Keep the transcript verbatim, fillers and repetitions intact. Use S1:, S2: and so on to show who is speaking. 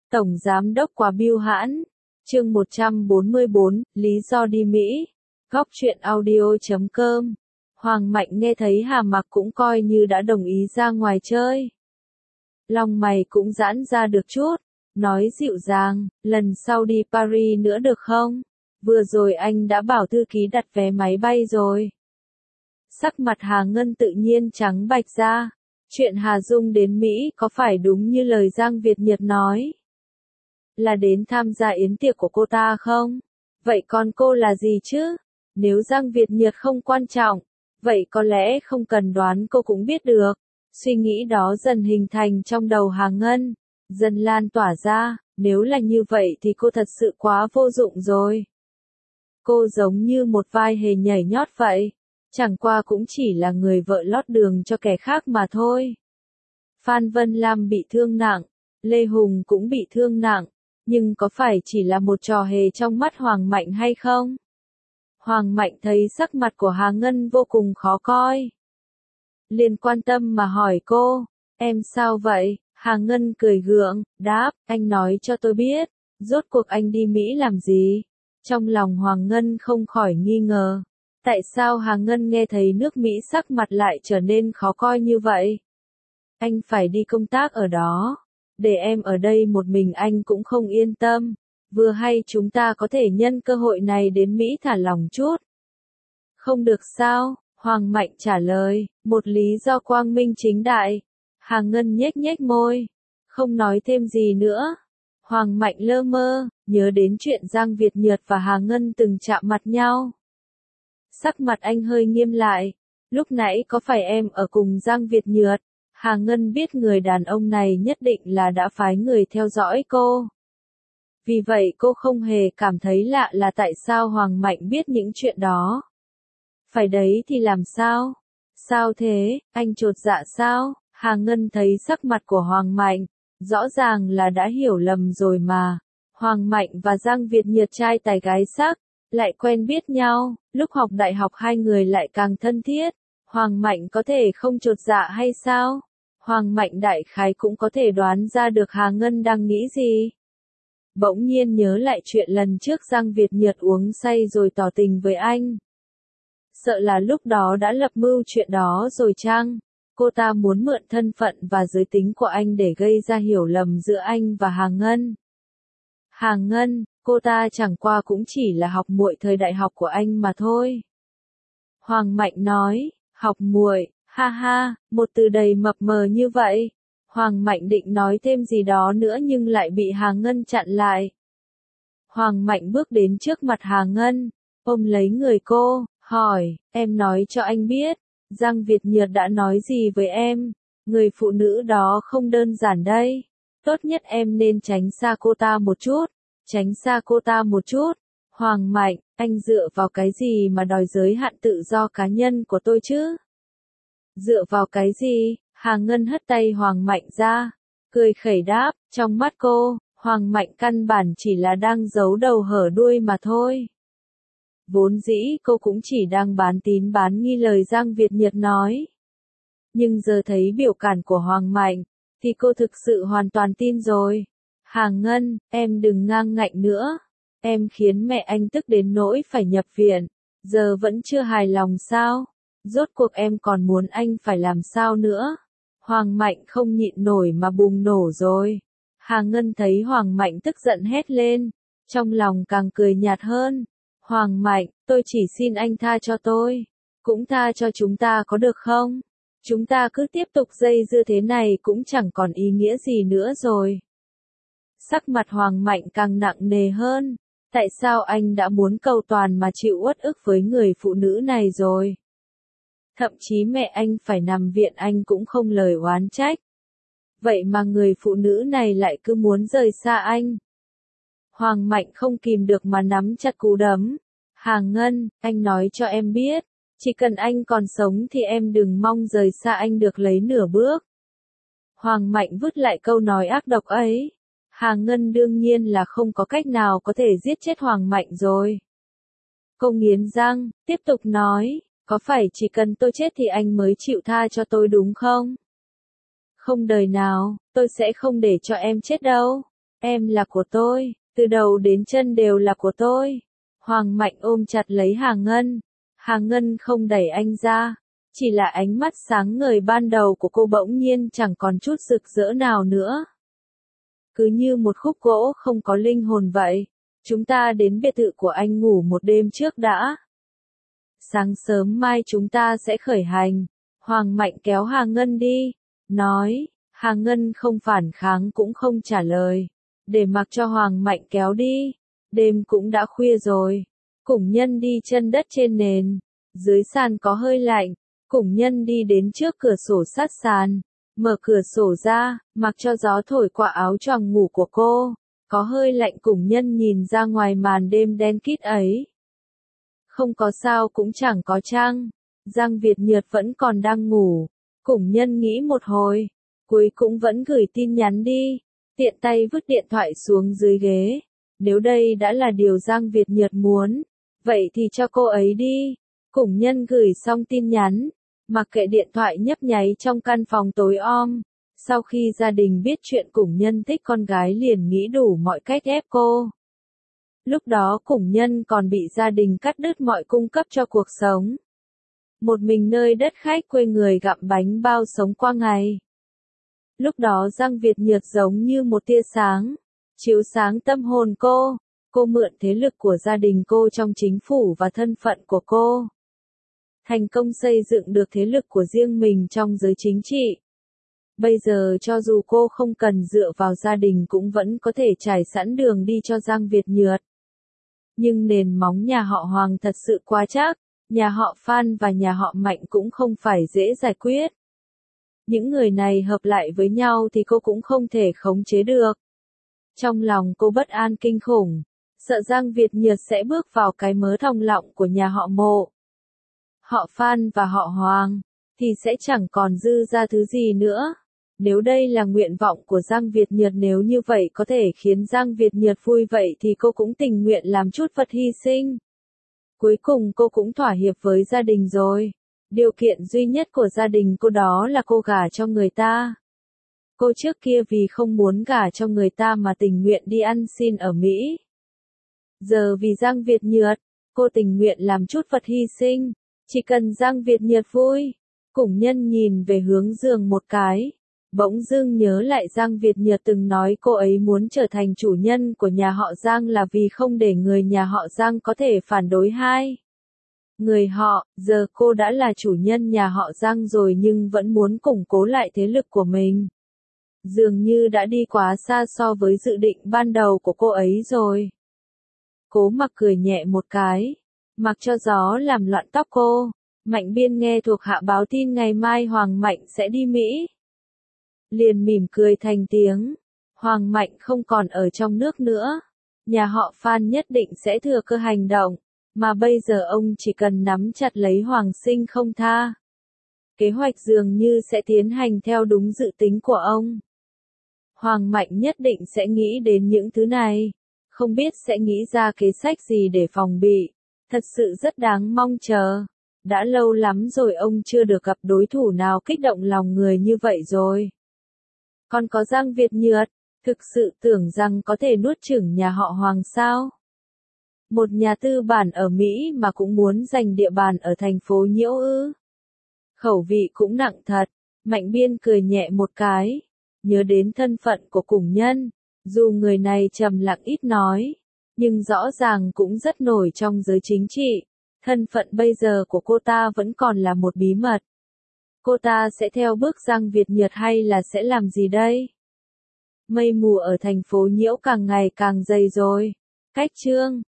S1: Tổng Giám đốc quá bưu hãn. Chương một trăm bốn mươi bốn, lý do đi Mỹ. Góc truyện audio chấm com. Hoàng Mạnh nghe thấy Hà Mặc cũng coi như đã đồng ý ra ngoài chơi. Lòng mày cũng giãn ra được chút, nói dịu dàng, lần sau đi Paris nữa được không? Vừa rồi anh đã bảo thư ký đặt vé máy bay rồi. Sắc mặt Hà Ngân tự nhiên trắng bạch ra. Chuyện Hà Dung đến Mỹ có phải đúng như lời Giang Việt Nhật nói? Là đến tham gia yến tiệc của cô ta không? Vậy còn cô là gì chứ? Nếu Giang Việt Nhật không quan trọng, vậy có lẽ không cần đoán cô cũng biết được. Suy nghĩ đó dần hình thành trong đầu Hà Ngân, dần lan tỏa ra, nếu là như vậy thì cô thật sự quá vô dụng rồi. Cô giống như một vai hề nhảy nhót vậy, chẳng qua cũng chỉ là người vợ lót đường cho kẻ khác mà thôi. Phan Vân Lam bị thương nặng, Lê Hùng cũng bị thương nặng, nhưng có phải chỉ là một trò hề trong mắt Hoàng Mạnh hay không? Hoàng Mạnh thấy sắc mặt của Hà Ngân vô cùng khó coi. Liền quan tâm mà hỏi cô, em sao vậy? Hà Ngân cười gượng, đáp, anh nói cho tôi biết, rốt cuộc anh đi Mỹ làm gì? Trong lòng Hoàng Ngân không khỏi nghi ngờ, tại sao Hà Ngân nghe thấy nước Mỹ sắc mặt lại trở nên khó coi như vậy? Anh phải đi công tác ở đó, để em ở đây một mình anh cũng không yên tâm, vừa hay chúng ta có thể nhân cơ hội này đến Mỹ thả lỏng chút. Không được sao? Hoàng Mạnh trả lời, một lý do quang minh chính đại. Hà Ngân nhếch nhếch môi, không nói thêm gì nữa. Hoàng Mạnh lơ mơ, nhớ đến chuyện Giang Việt Nhật và Hà Ngân từng chạm mặt nhau. Sắc mặt anh hơi nghiêm lại, lúc nãy có phải em ở cùng Giang Việt Nhật? Hà Ngân biết người đàn ông này nhất định là đã phái người theo dõi cô. Vì vậy cô không hề cảm thấy lạ là tại sao Hoàng Mạnh biết những chuyện đó. Phải đấy thì làm sao? Sao thế, anh chột dạ sao? Hà Ngân thấy sắc mặt của Hoàng Mạnh, rõ ràng là đã hiểu lầm rồi mà. Hoàng Mạnh và Giang Việt Nhật trai tài gái sắc, lại quen biết nhau, lúc học đại học hai người lại càng thân thiết. Hoàng Mạnh có thể không chột dạ hay sao? Hoàng Mạnh đại khái cũng có thể đoán ra được Hà Ngân đang nghĩ gì. Bỗng nhiên nhớ lại chuyện lần trước Giang Việt Nhật uống say rồi tỏ tình với anh. Sợ là lúc đó đã lập mưu chuyện đó rồi chăng? Cô ta muốn mượn thân phận và giới tính của anh để gây ra hiểu lầm giữa anh và Hà Ngân. Hà Ngân, cô ta chẳng qua cũng chỉ là học muội thời đại học của anh mà thôi. Hoàng Mạnh nói, học muội, ha ha, một từ đầy mập mờ như vậy. Hoàng Mạnh định nói thêm gì đó nữa nhưng lại bị Hà Ngân chặn lại. Hoàng Mạnh bước đến trước mặt Hà Ngân, ôm lấy người cô, hỏi, em nói cho anh biết, Giang Việt Nhật đã nói gì với em? Người phụ nữ đó không đơn giản đây. Tốt nhất em nên tránh xa cô ta một chút, tránh xa cô ta một chút. Hoàng Mạnh, anh dựa vào cái gì mà đòi giới hạn tự do cá nhân của tôi chứ? Dựa vào cái gì? Hà Ngân hất tay Hoàng Mạnh ra, cười khẩy đáp, trong mắt cô, Hoàng Mạnh căn bản chỉ là đang giấu đầu hở đuôi mà thôi. Vốn dĩ cô cũng chỉ đang bán tín bán nghi lời Giang Việt Nhật nói. Nhưng giờ thấy biểu cảm của Hoàng Mạnh, thì cô thực sự hoàn toàn tin rồi. Hà Ngân, em đừng ngang ngạnh nữa. Em khiến mẹ anh tức đến nỗi phải nhập viện. Giờ vẫn chưa hài lòng sao? Rốt cuộc em còn muốn anh phải làm sao nữa? Hoàng Mạnh không nhịn nổi mà bùng nổ rồi. Hà Ngân thấy Hoàng Mạnh tức giận hét lên, trong lòng càng cười nhạt hơn. Hoàng Mạnh, tôi chỉ xin anh tha cho tôi, cũng tha cho chúng ta có được không? Chúng ta cứ tiếp tục dây dưa thế này cũng chẳng còn ý nghĩa gì nữa rồi. Sắc mặt Hoàng Mạnh càng nặng nề hơn, tại sao anh đã muốn cầu toàn mà chịu uất ức với người phụ nữ này rồi? Thậm chí mẹ anh phải nằm viện anh cũng không lời oán trách. Vậy mà người phụ nữ này lại cứ muốn rời xa anh. Hoàng Mạnh không kìm được mà nắm chặt cú đấm. Hà Ngân, anh nói cho em biết, chỉ cần anh còn sống thì em đừng mong rời xa anh được lấy nửa bước. Hoàng Mạnh vứt lại câu nói ác độc ấy. Hà Ngân đương nhiên là không có cách nào có thể giết chết Hoàng Mạnh rồi. Cô nghiến răng, tiếp tục nói, có phải chỉ cần tôi chết thì anh mới chịu tha cho tôi đúng không? Không đời nào, tôi sẽ không để cho em chết đâu. Em là của tôi, từ đầu đến chân đều là của tôi. Hoàng Mạnh ôm chặt lấy Hà Ngân. Hà Ngân không đẩy anh ra, chỉ là ánh mắt sáng ngời ban đầu của cô bỗng nhiên chẳng còn chút rực rỡ nào nữa. Cứ như một khúc gỗ không có linh hồn vậy. Chúng ta đến biệt thự của anh ngủ một đêm trước đã. Sáng sớm mai chúng ta sẽ khởi hành. Hoàng Mạnh kéo Hà Ngân đi, nói. Hà Ngân không phản kháng cũng không trả lời, để mặc cho Hoàng Mạnh kéo đi. Đêm cũng đã khuya rồi. Củng Nhân đi chân đất trên nền. Dưới sàn có hơi lạnh. Củng Nhân đi đến trước cửa sổ sát sàn. Mở cửa sổ ra, mặc cho gió thổi qua áo choàng ngủ của cô. Có hơi lạnh. Củng Nhân nhìn ra ngoài màn đêm đen kịt ấy. Không có sao cũng chẳng có trăng. Giang Việt Nhược vẫn còn đang ngủ. Củng Nhân nghĩ một hồi, cuối cũng vẫn gửi tin nhắn đi. Tiện tay vứt điện thoại xuống dưới ghế. Nếu đây đã là điều Giang Việt Nhược muốn, vậy thì cho cô ấy đi. Củng Nhân gửi xong tin nhắn, mặc kệ điện thoại nhấp nháy trong căn phòng tối om. Sau khi gia đình biết chuyện Củng Nhân thích con gái liền nghĩ đủ mọi cách ép cô. Lúc đó Củng Nhân còn bị gia đình cắt đứt mọi cung cấp cho cuộc sống. Một mình nơi đất khách quê người gặm bánh bao sống qua ngày. Lúc đó Giang Việt Nhược giống như một tia sáng, chiếu sáng tâm hồn cô. Cô mượn thế lực của gia đình cô trong chính phủ và thân phận của cô. Thành công xây dựng được thế lực của riêng mình trong giới chính trị. Bây giờ cho dù cô không cần dựa vào gia đình cũng vẫn có thể trải sẵn đường đi cho Giang Việt Nhược. Nhưng nền móng nhà họ Hoàng thật sự quá chắc, nhà họ Phan và nhà họ Mạnh cũng không phải dễ giải quyết. Những người này hợp lại với nhau thì cô cũng không thể khống chế được. Trong lòng cô bất an kinh khủng, sợ Giang Việt Nhược sẽ bước vào cái mớ thòng lọng của nhà họ Mộ. Họ Phan và họ Hoàng, thì sẽ chẳng còn dư ra thứ gì nữa. Nếu đây là nguyện vọng của Giang Việt Nhược, nếu như vậy có thể khiến Giang Việt Nhược vui vậy thì cô cũng tình nguyện làm chút vật hy sinh. Cuối cùng cô cũng thỏa hiệp với gia đình rồi. Điều kiện duy nhất của gia đình cô đó là cô gả cho người ta. Cô trước kia vì không muốn gả cho người ta mà tình nguyện đi ăn xin ở Mỹ. Giờ vì Giang Việt Nhược, cô tình nguyện làm chút vật hy sinh. Chỉ cần Giang Việt Nhược vui. Củng Nhân nhìn về hướng giường một cái. Bỗng dưng nhớ lại Giang Việt Nhược từng nói cô ấy muốn trở thành chủ nhân của nhà họ Giang là vì không để người nhà họ Giang có thể phản đối hai người họ. Giờ cô đã là chủ nhân nhà họ Giang rồi nhưng vẫn muốn củng cố lại thế lực của mình. Dường như đã đi quá xa so với dự định ban đầu của cô ấy rồi. Cố Mặc cười nhẹ một cái, mặc cho gió làm loạn tóc cô. Mạnh Biên nghe thuộc hạ báo tin ngày mai Hoàng Mạnh sẽ đi Mỹ. Liền mỉm cười thành tiếng. Hoàng Mạnh không còn ở trong nước nữa. Nhà họ Phan nhất định sẽ thừa cơ hành động. Mà bây giờ ông chỉ cần nắm chặt lấy Hoàng Sinh không tha. Kế hoạch dường như sẽ tiến hành theo đúng dự tính của ông. Hoàng Mạnh nhất định sẽ nghĩ đến những thứ này. Không biết sẽ nghĩ ra kế sách gì để phòng bị. Thật sự rất đáng mong chờ. Đã lâu lắm rồi ông chưa được gặp đối thủ nào kích động lòng người như vậy rồi. Còn có Giang Việt Nhược, thực sự tưởng rằng có thể nuốt chửng nhà họ Hoàng sao? Một nhà tư bản ở Mỹ mà cũng muốn giành địa bàn ở thành phố Nhiễu ư? Khẩu vị cũng nặng thật. Mạnh Biên cười nhẹ một cái, nhớ đến thân phận của Củng Nhân. Dù người này trầm lặng ít nói, nhưng rõ ràng cũng rất nổi trong giới chính trị. Thân phận bây giờ của cô ta vẫn còn là một bí mật. Cô ta sẽ theo bước Giang Việt Nhược hay là sẽ làm gì đây? Mây mù ở thành phố Nhiễu càng ngày càng dày rồi. Cách chương